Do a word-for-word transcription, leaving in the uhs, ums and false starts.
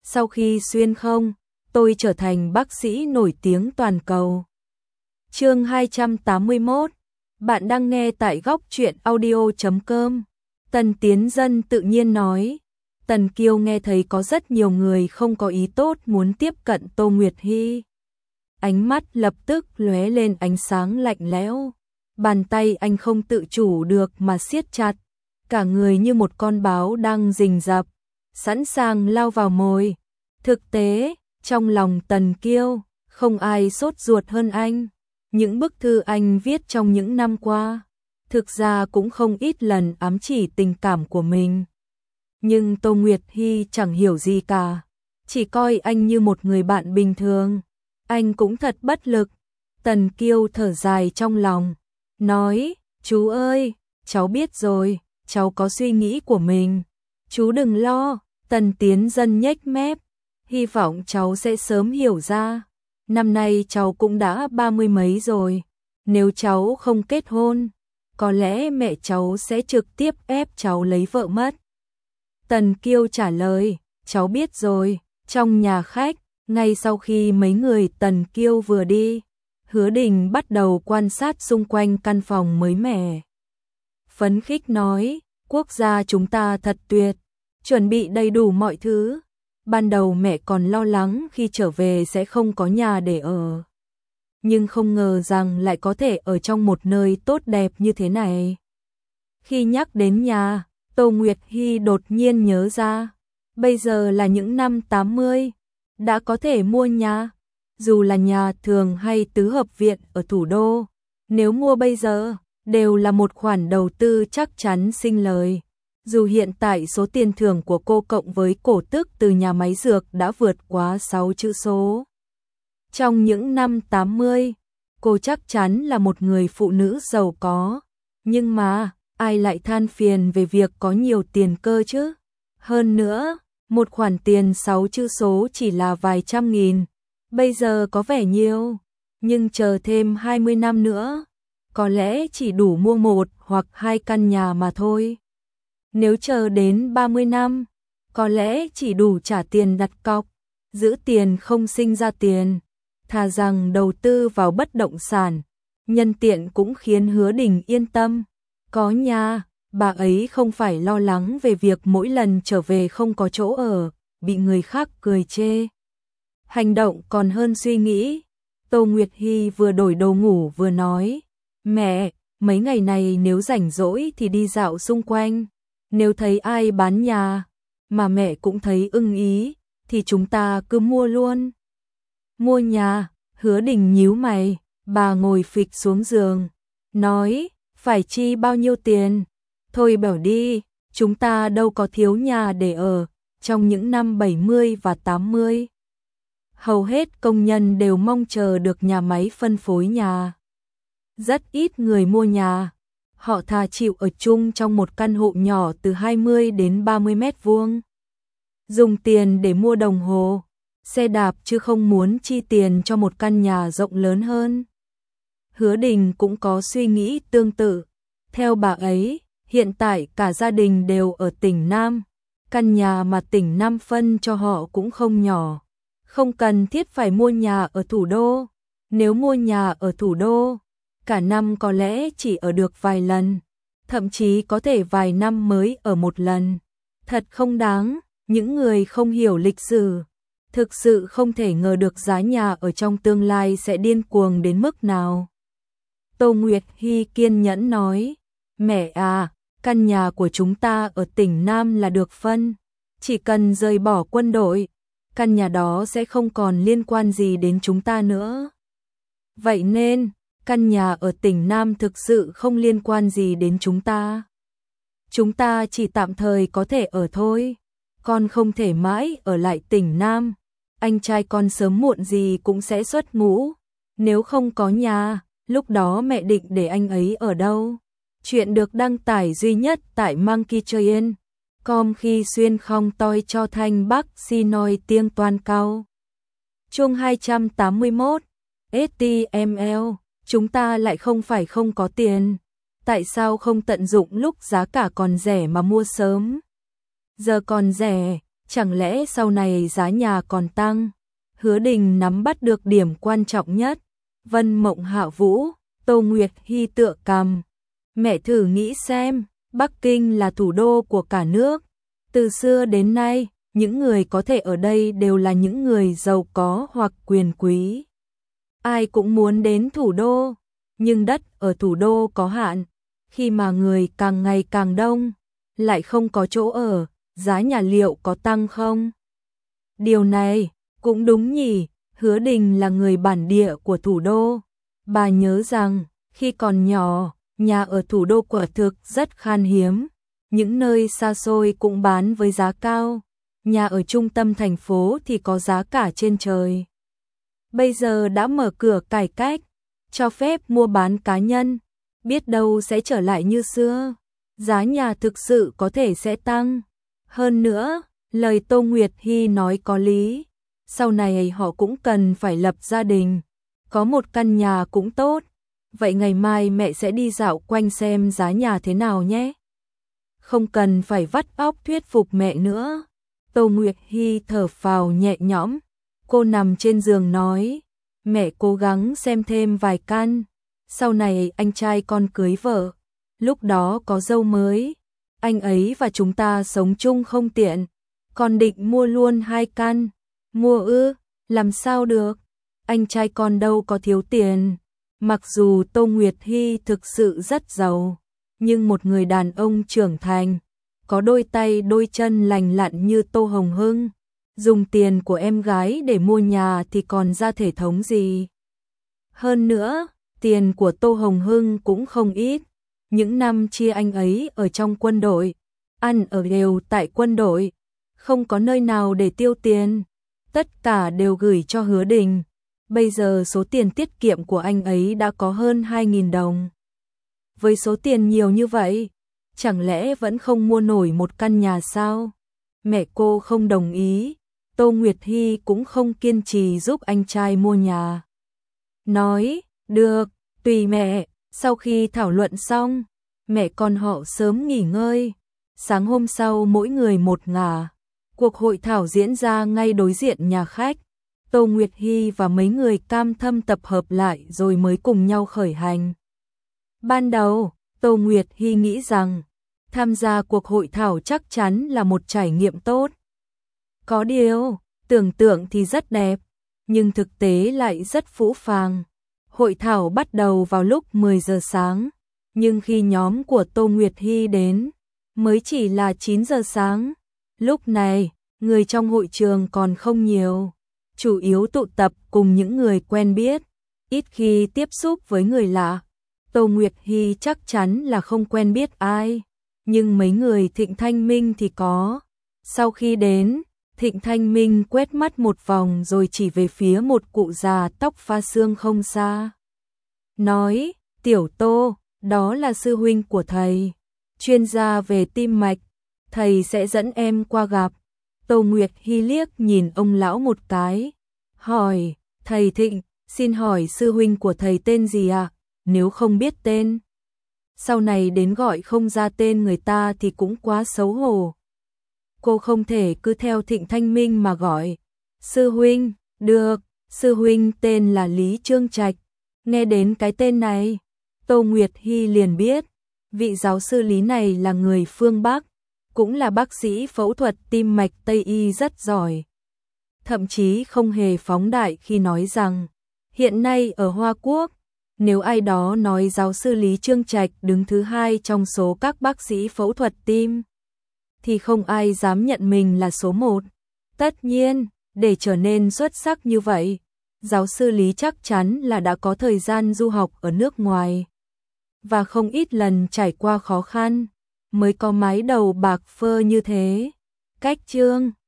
sau khi xuyên không, tôi trở thành bác sĩ nổi tiếng toàn cầu. Chương hai trăm tám mươi mốt. Bạn đang nghe tại góc truyện audio chấm com. Tần Tiến Dân tự nhiên nói. Tần Kiêu nghe thấy có rất nhiều người không có ý tốt muốn tiếp cận Tô Nguyệt Hy. Ánh mắt lập tức lóe lên ánh sáng lạnh lẽo. Bàn tay anh không tự chủ được mà siết chặt. Cả người như một con báo đang rình rập, sẵn sàng lao vào mồi. Thực tế, trong lòng Tần Kiêu, không ai sốt ruột hơn anh. Những bức thư anh viết trong những năm qua, thực ra cũng không ít lần ám chỉ tình cảm của mình. Nhưng Tô Nguyệt Hy chẳng hiểu gì cả, chỉ coi anh như một người bạn bình thường. Anh cũng thật bất lực. Tần Kiêu thở dài trong lòng, nói, chú ơi, cháu biết rồi, cháu có suy nghĩ của mình. Chú đừng lo. Tần Tiến Dân nhếch mép, hy vọng cháu sẽ sớm hiểu ra. Năm nay cháu cũng đã ba mươi mấy rồi, nếu cháu không kết hôn, có lẽ mẹ cháu sẽ trực tiếp ép cháu lấy vợ mất. Tần Kiêu trả lời, cháu biết rồi. Trong nhà khách, ngay sau khi mấy người Tần Kiêu vừa đi, Hứa Đình bắt đầu quan sát xung quanh căn phòng mới mẻ. Phấn khích nói, quốc gia chúng ta thật tuyệt, chuẩn bị đầy đủ mọi thứ. Ban đầu mẹ còn lo lắng khi trở về sẽ không có nhà để ở. Nhưng không ngờ rằng lại có thể ở trong một nơi tốt đẹp như thế này. Khi nhắc đến nhà, Tô Nguyệt Hy đột nhiên nhớ ra. Bây giờ là những năm tám mươi, đã có thể mua nhà. Dù là nhà thường hay tứ hợp viện ở thủ đô, nếu mua bây giờ, đều là một khoản đầu tư chắc chắn sinh lời. Dù hiện tại số tiền thưởng của cô cộng với cổ tức từ nhà máy dược đã vượt quá sáu chữ số. Trong những năm tám mươi, cô chắc chắn là một người phụ nữ giàu có. Nhưng mà, ai lại than phiền về việc có nhiều tiền cơ chứ? Hơn nữa, một khoản tiền sáu chữ số chỉ là vài trăm nghìn. Bây giờ có vẻ nhiều, nhưng chờ thêm hai mươi năm nữa, có lẽ chỉ đủ mua một hoặc hai căn nhà mà thôi. Nếu chờ đến ba mươi năm, có lẽ chỉ đủ trả tiền đặt cọc, giữ tiền không sinh ra tiền, thà rằng đầu tư vào bất động sản. Nhân tiện cũng khiến Hứa Đình yên tâm. Có nhà, bà ấy không phải lo lắng về việc mỗi lần trở về không có chỗ ở, bị người khác cười chê. Hành động còn hơn suy nghĩ. Tô Nguyệt Hy vừa đổi đồ ngủ vừa nói, mẹ, mấy ngày này nếu rảnh rỗi thì đi dạo xung quanh. Nếu thấy ai bán nhà, mà mẹ cũng thấy ưng ý, thì chúng ta cứ mua luôn. Mua nhà? Hứa Đình nhíu mày, bà ngồi phịch xuống giường, nói, phải chi bao nhiêu tiền? Thôi bảo đi, chúng ta đâu có thiếu nhà để ở. Trong những năm bảy mươi và tám mươi, hầu hết công nhân đều mong chờ được nhà máy phân phối nhà. Rất ít người mua nhà. Họ thà chịu ở chung trong một căn hộ nhỏ từ hai mươi đến ba mươi mét vuông. Dùng tiền để mua đồng hồ, xe đạp chứ không muốn chi tiền cho một căn nhà rộng lớn hơn. Hứa Đình cũng có suy nghĩ tương tự. Theo bà ấy, hiện tại cả gia đình đều ở tỉnh Nam. Căn nhà mà tỉnh Nam phân cho họ cũng không nhỏ. Không cần thiết phải mua nhà ở thủ đô. Nếu mua nhà ở thủ đô, cả năm có lẽ chỉ ở được vài lần, thậm chí có thể vài năm mới ở một lần. Thật không đáng. Những người không hiểu lịch sử thực sự không thể ngờ được giá nhà ở trong tương lai sẽ điên cuồng đến mức nào. Tô Nguyệt Hy kiên nhẫn nói, mẹ à, căn nhà của chúng ta ở tỉnh Nam là được phân. Chỉ cần rời bỏ quân đội, căn nhà đó sẽ không còn liên quan gì đến chúng ta nữa. Vậy nên, căn nhà ở tỉnh Nam thực sự không liên quan gì đến chúng ta. Chúng ta chỉ tạm thời có thể ở thôi. Con không thể mãi ở lại tỉnh Nam. Anh trai con sớm muộn gì cũng sẽ xuất ngũ. Nếu không có nhà, lúc đó mẹ định để anh ấy ở đâu? Chuyện được đăng tải duy nhất tại Monkey Train. Com khi xuyên không toi cho thanh bắc xin nói tiếng toàn cao. Chương hai trăm tám mươi mốt. ét tê em lờ. Chúng ta lại không phải không có tiền. Tại sao không tận dụng lúc giá cả còn rẻ mà mua sớm? Giờ còn rẻ, Chẳng lẽ sau này giá nhà còn tăng? Hứa Đình nắm bắt được điểm quan trọng nhất. Vân Mộng Hạ Vũ, Tô Nguyệt Hy tựa cằm. Mẹ thử nghĩ xem, Bắc Kinh là thủ đô của cả nước. Từ xưa đến nay, những người có thể ở đây đều là những người giàu có hoặc quyền quý. Ai cũng muốn đến thủ đô, nhưng đất ở thủ đô có hạn. Khi mà người càng ngày càng đông, lại không có chỗ ở, giá nhà liệu có tăng không? Điều này cũng đúng nhỉ. Hứa Đình là người bản địa của thủ đô. Bà nhớ rằng, khi còn nhỏ, nhà ở thủ đô quả thực rất khan hiếm. Những nơi xa xôi cũng bán với giá cao. Nhà ở trung tâm thành phố thì có giá cả trên trời. Bây giờ đã mở cửa cải cách, cho phép mua bán cá nhân. Biết đâu sẽ trở lại như xưa. Giá nhà thực sự có thể sẽ tăng. Hơn nữa, lời Tô Nguyệt Hy nói có lý. Sau này họ cũng cần phải lập gia đình. Có một căn nhà cũng tốt. Vậy ngày mai mẹ sẽ đi dạo quanh xem giá nhà thế nào nhé. Không cần phải vắt óc thuyết phục mẹ nữa. Tô Nguyệt Hy thở phào nhẹ nhõm. Cô nằm trên giường nói, mẹ cố gắng xem thêm vài căn. Sau này anh trai con cưới vợ, lúc đó có dâu mới, anh ấy và chúng ta sống chung không tiện. Con định mua luôn hai căn. Mua ư? Làm sao được? Anh trai con đâu có thiếu tiền. Mặc dù Tô Nguyệt Hy thực sự rất giàu, nhưng một người đàn ông trưởng thành, có đôi tay đôi chân lành lặn như Tô Hồng Hưng, dùng tiền của em gái để mua nhà thì còn ra thể thống gì. Hơn nữa, tiền của Tô Hồng Hưng cũng không ít. Những năm chia anh ấy ở trong quân đội, ăn ở đều tại quân đội, không có nơi nào để tiêu tiền. Tất cả đều gửi cho Hứa Đình. Bây giờ số tiền tiết kiệm của anh ấy đã có hơn hai nghìn đồng. Với số tiền nhiều như vậy, chẳng lẽ vẫn không mua nổi một căn nhà sao? Mẹ cô không đồng ý. Tô Nguyệt Hy cũng không kiên trì giúp anh trai mua nhà. Nói, được, tùy mẹ. Sau khi thảo luận xong, mẹ con họ sớm nghỉ ngơi. Sáng hôm sau mỗi người một ngả. Cuộc hội thảo diễn ra ngay đối diện nhà khách. Tô Nguyệt Hy và mấy người cam thâm tập hợp lại rồi mới cùng nhau khởi hành. Ban đầu, Tô Nguyệt Hy nghĩ rằng tham gia cuộc hội thảo chắc chắn là một trải nghiệm tốt. Có điều, tưởng tượng thì rất đẹp, nhưng thực tế lại rất phũ phàng. Hội thảo bắt đầu vào lúc mười giờ sáng, nhưng khi nhóm của Tô Nguyệt Hy đến, mới chỉ là chín giờ sáng. Lúc này, người trong hội trường còn không nhiều, chủ yếu tụ tập cùng những người quen biết, ít khi tiếp xúc với người lạ. Tô Nguyệt Hy chắc chắn là không quen biết ai, nhưng mấy người Thịnh Thanh Minh thì có. Sau khi đến, Thịnh Thanh Minh quét mắt một vòng rồi chỉ về phía một cụ già tóc pha sương không xa. Nói, Tiểu Tô, đó là sư huynh của thầy, chuyên gia về tim mạch, thầy sẽ dẫn em qua gặp. Tô Nguyệt Hy liếc nhìn ông lão một cái, hỏi, thầy Thịnh, xin hỏi sư huynh của thầy tên gì ạ? À? Nếu không biết tên, sau này đến gọi không ra tên người ta thì cũng quá xấu hổ. Cô không thể cứ theo Thịnh Thanh Minh mà gọi. Sư huynh, được, sư huynh tên là Lý Trương Trạch. Nghe đến cái tên này, Tô Nguyệt Hy liền biết, vị giáo sư Lý này là người phương Bắc, cũng là bác sĩ phẫu thuật tim mạch Tây Y rất giỏi. Thậm chí không hề phóng đại khi nói rằng, hiện nay ở Hoa Quốc, nếu ai đó nói giáo sư Lý Trương Trạch đứng thứ hai trong số các bác sĩ phẫu thuật tim, thì không ai dám nhận mình là số một. Tất nhiên, để trở nên xuất sắc như vậy, giáo sư Lý chắc chắn là đã có thời gian du học ở nước ngoài, và không ít lần trải qua khó khăn, mới có mái đầu bạc phơ như thế. Cách chương